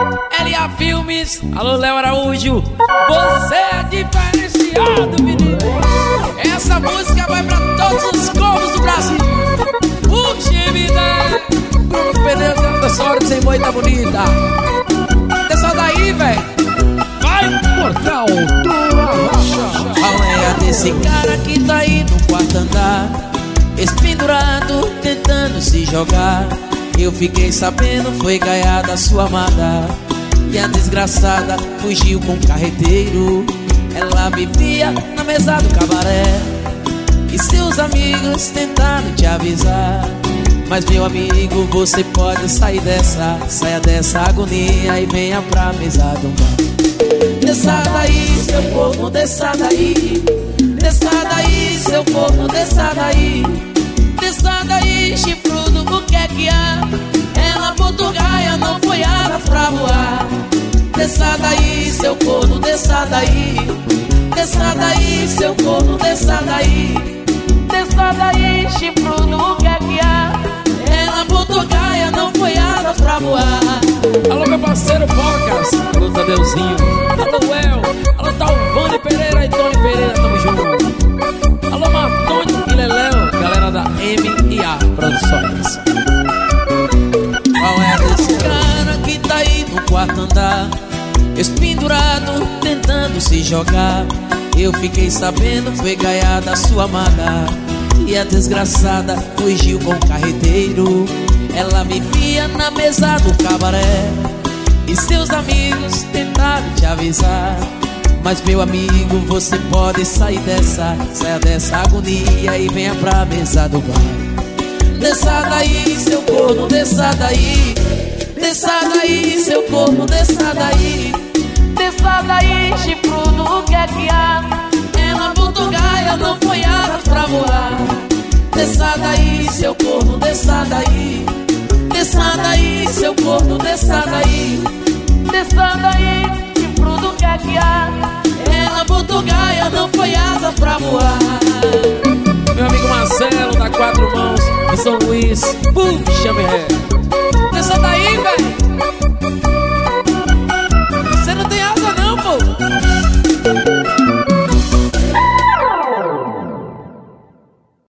LA Filmes, alô Léo Araújo, você é diferenciado, menino. Essa música vai pra todos os povos do Brasil. O time da Bruno Pereira da Soros sem moita bonita. Desce daí, velho. Vai, Portal do Arrocha. Qual é a desse cara que tá aí no quarto andar, espendurado, tentando se jogar? Eu fiquei sabendo, foi gaiada sua amada, e a desgraçada fugiu com o carreteiro. Ela vivia na mesa do cabaré, e seus amigos tentaram te avisar. Mas meu amigo, você pode sair dessa, saia dessa agonia e venha pra mesa do bar. Desça daí, seu corno, desça daí. Desça daí, seu corno, desça daí. Desça daí, chifrudo, o que é que há? Ela portugaia, não foi aras pra voar. Desça daí, seu corno, desça daí. Desça daí, seu corno, desça daí. Desça daí, chifrudo, o que é que há? Ela portugaia, não foi aras pra voar. Alô, meu parceiro Bocas, alô, Tadeuzinho, alô, El, alô, Talvani Pereira e Tony Pereira, tamo junto. Alô, Martoni e Leléo, galera da M&A Produções. Qual é desse cara que tá aí no quarto andar, espendurado, tentando se jogar? Eu fiquei sabendo, foi gaiada sua amada, e a desgraçada fugiu com o carreteiro. Ela vivia na mesa do cabaré, e seus amigos tentaram te avisar. Mas meu amigo, você pode sair dessa, saia dessa agonia e venha pra mesa do bar. Desça daí, seu corno, desça daí. Desça daí, seu corno, desça daí. Desça daí, chifrudo, o que é que há? Ela portugaia, não foi aras pra voar. Desça daí, seu corno, desça daí. Desça daí, seu corno, desça daí. Desça daí, chifrudo, o que é que há? Ela portugaia, não foi asas pra voar. Meu amigo Marcelo da Quatro Mãos de São Luís, puxa, meu ré.